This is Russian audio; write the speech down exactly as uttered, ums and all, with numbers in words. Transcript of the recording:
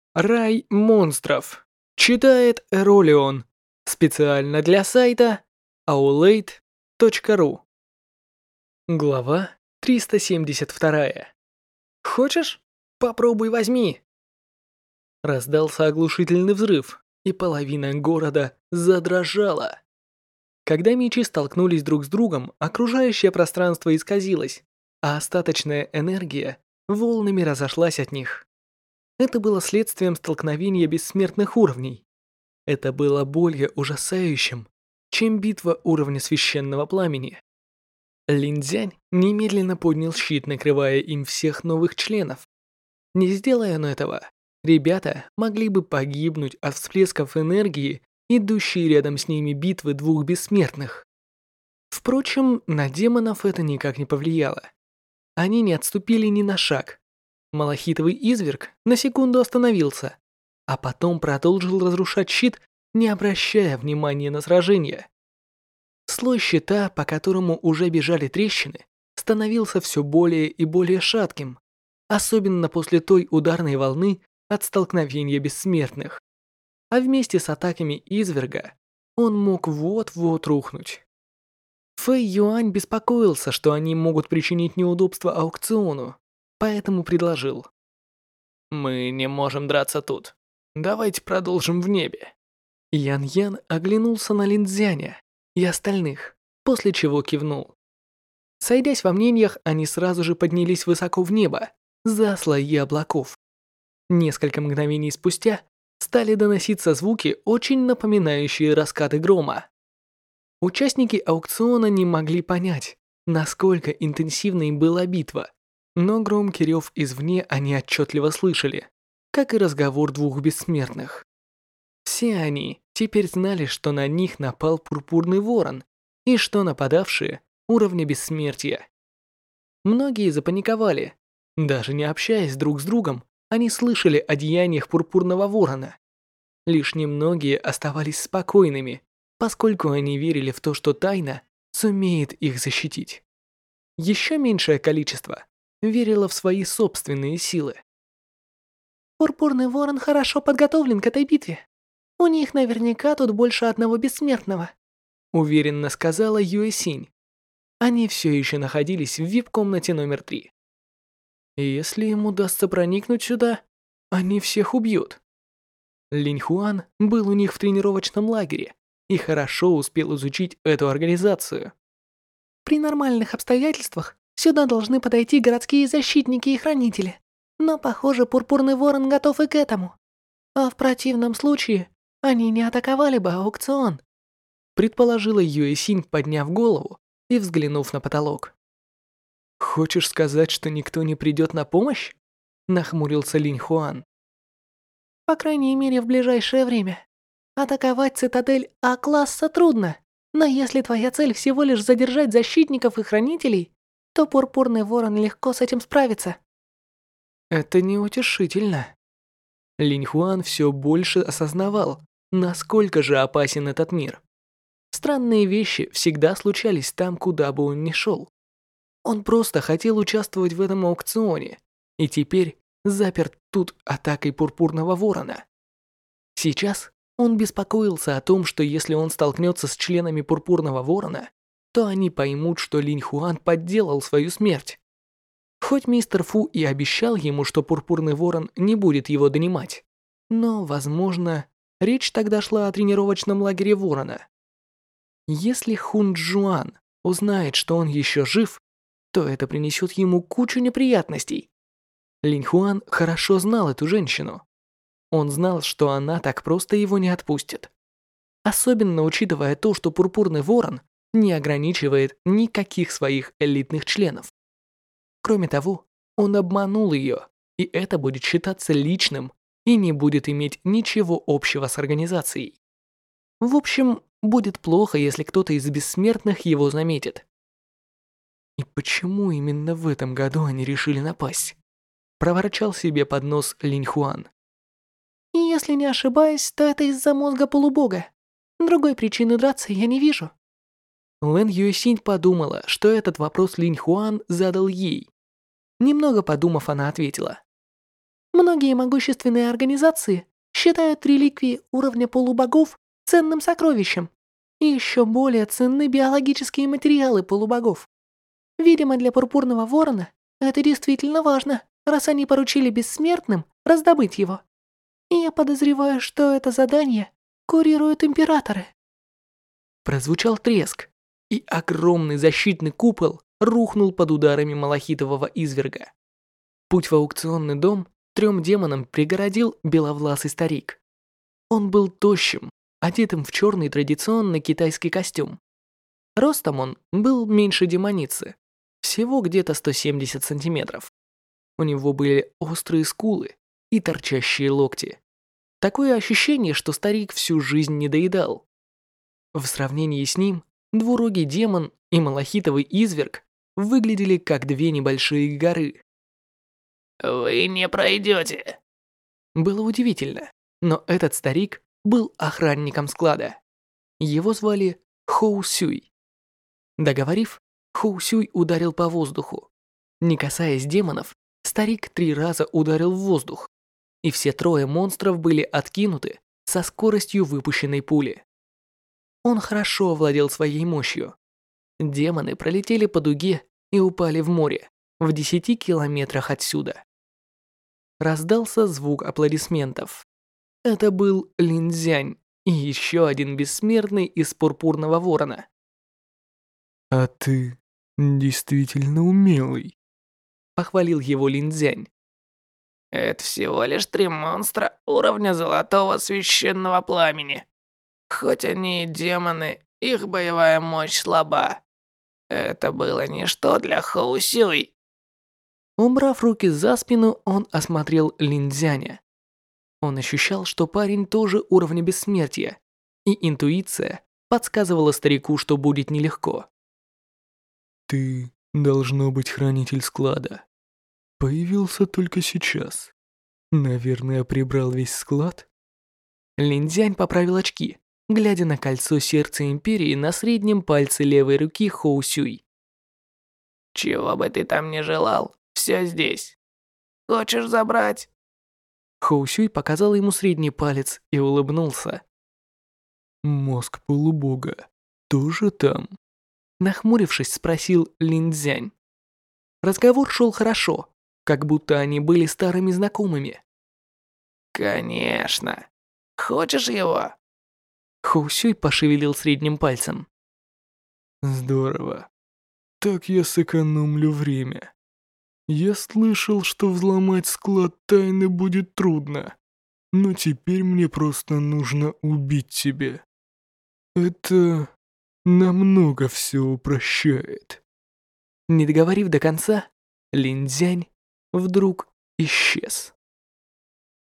Рай монстров. Читает Эролион. Специально для сайта аулейт точка ру. Глава триста семьдесят два. Хочешь? Попробуй возьми. Раздался оглушительный взрыв, и половина города задрожала. Когда мечи столкнулись друг с другом, окружающее пространство исказилось, а остаточная энергия волнами разошлась от них. Это было следствием столкновения бессмертных уровней. Это было более ужасающим, чем битва уровня священного пламени. Линь-Дзянь немедленно поднял щит, накрывая им всех новых членов. Не сделая он этого, ребята могли бы погибнуть от всплесков энергии, идущей рядом с ними битвы двух бессмертных. Впрочем, на демонов это никак не повлияло. Они не отступили ни на шаг. Малахитовый изверг на секунду остановился, а потом продолжил разрушать щит, не обращая внимания на сражение. Слой щита, по которому уже бежали трещины, становился все более и более шатким, особенно после той ударной волны от столкновения бессмертных. А вместе с атаками изверга он мог вот-вот рухнуть. Фэй Юань беспокоился, что они могут причинить неудобства аукциону, поэтому предложил. «Мы не можем драться тут. Давайте продолжим в небе». Ян-Ян оглянулся на Линь-Дзяня и остальных, после чего кивнул. Сойдясь во мнениях, они сразу же поднялись высоко в небо, за слои облаков. Несколько мгновений спустя стали доноситься звуки, очень напоминающие раскаты грома. Участники аукциона не могли понять, насколько интенсивной была битва, но громкий рев извне они отчетливо слышали, как и разговор двух бессмертных. Все они теперь знали, что на них напал пурпурный ворон и что нападавшие уровня бессмертия. Многие запаниковали. Даже не общаясь друг с другом, они слышали о деяниях пурпурного ворона. Лишь немногие оставались спокойными, поскольку они верили в то, что тайна сумеет их защитить. Еще меньшее количество верило в свои собственные силы. Пурпурный ворон хорошо подготовлен к этой битве. У них наверняка тут больше одного бессмертного, уверенно сказала Юэсинь. Они все еще находились в вип-комнате номер три. Если им удастся проникнуть сюда, они всех убьют. Линь Хуан был у них в тренировочном лагере и хорошо успел изучить эту организацию. При нормальных обстоятельствах сюда должны подойти городские защитники и хранители, но, похоже, пурпурный ворон готов и к этому. А в противном случае они не атаковали бы аукцион, предположила Юэсинь, подняв голову и взглянув на потолок. «Хочешь сказать, что никто не придет на помощь?» – нахмурился Линь Хуан. «По крайней мере, в ближайшее время. Атаковать цитадель А-класса трудно, но если твоя цель всего лишь задержать защитников и хранителей, то пурпурный ворон легко с этим справится». Это неутешительно. Линь Хуан все больше осознавал, насколько же опасен этот мир. Странные вещи всегда случались там, куда бы он ни шел. Он просто хотел участвовать в этом аукционе, и теперь заперт тут атакой пурпурного ворона. Сейчас он беспокоился о том, что если он столкнется с членами пурпурного ворона, то они поймут, что Линь Хуан подделал свою смерть. Хоть мистер Фу и обещал ему, что пурпурный ворон не будет его донимать, но, возможно, речь тогда шла о тренировочном лагере ворона. Если Хун Джуан узнает, что он еще жив, то это принесет ему кучу неприятностей. Линь Хуан хорошо знал эту женщину. Он знал, что она так просто его не отпустит. Особенно учитывая то, что пурпурный ворон не ограничивает никаких своих элитных членов. Кроме того, он обманул ее, и это будет считаться личным и не будет иметь ничего общего с организацией. В общем, будет плохо, если кто-то из бессмертных его заметит. И почему именно в этом году они решили напасть? Проворчал себе под нос Линь Хуан. И если не ошибаюсь, то это из-за мозга полубога. Другой причины драться я не вижу. Лэн Юэсинь подумала, что этот вопрос Линь Хуан задал ей. Немного подумав, она ответила. Многие могущественные организации считают реликвии уровня полубогов ценным сокровищем. И еще более ценны биологические материалы полубогов. Видимо, для Пурпурного Ворона это действительно важно, раз они поручили бессмертным раздобыть его. И я подозреваю, что это задание курируют императоры. Прозвучал треск, и огромный защитный купол рухнул под ударами малахитового изверга. Путь в аукционный дом трем демонам преградил беловласый старик. Он был тощим, одетым в черный традиционный китайский костюм. Ростом он был меньше демоницы, всего где-то сто семьдесят сантиметров. У него были острые скулы и торчащие локти. Такое ощущение, что старик всю жизнь не доедал. В сравнении с ним, двурогий демон и малахитовый изверг выглядели как две небольшие горы. «Вы не пройдете!» Было удивительно, но этот старик был охранником склада. Его звали Хоу Сюй. Договорив, Хоу Сюй ударил по воздуху. Не касаясь демонов, старик три раза ударил в воздух, и все трое монстров были откинуты со скоростью выпущенной пули. Он хорошо овладел своей мощью. Демоны пролетели по дуге и упали в море, в десяти километрах отсюда. Раздался звук аплодисментов. Это был Лин Цзянь и еще один бессмертный из Пурпурного Ворона. «А ты действительно умелый», — похвалил его Лин Цзянь. «Это всего лишь три монстра уровня Золотого Священного Пламени. Хоть они и демоны, их боевая мощь слаба. Это было ничто для Хоу Сюй». Убрав руки за спину, он осмотрел Лин Цзяня. Он ощущал, что парень тоже уровня бессмертия, и интуиция подсказывала старику, что будет нелегко. «Ты, должно быть, хранитель склада. Появился только сейчас. Наверное, прибрал весь склад?» Лин Цзянь поправил очки, глядя на кольцо сердца Империи на среднем пальце левой руки Хоу Сюй. «Чего бы ты там ни желал, все здесь. Хочешь забрать?» Хоу Сюй показал ему средний палец и улыбнулся. «Мозг полубога тоже там?» Нахмурившись, спросил Лин Цзянь. Разговор шел хорошо, как будто они были старыми знакомыми. «Конечно. Хочешь его?» Хоу Сюй пошевелил средним пальцем. «Здорово. Так я сэкономлю время. Я слышал, что взломать склад тайны будет трудно, но теперь мне просто нужно убить тебя. Это намного все упрощает». Не договорив до конца, Лин Цзянь вдруг исчез.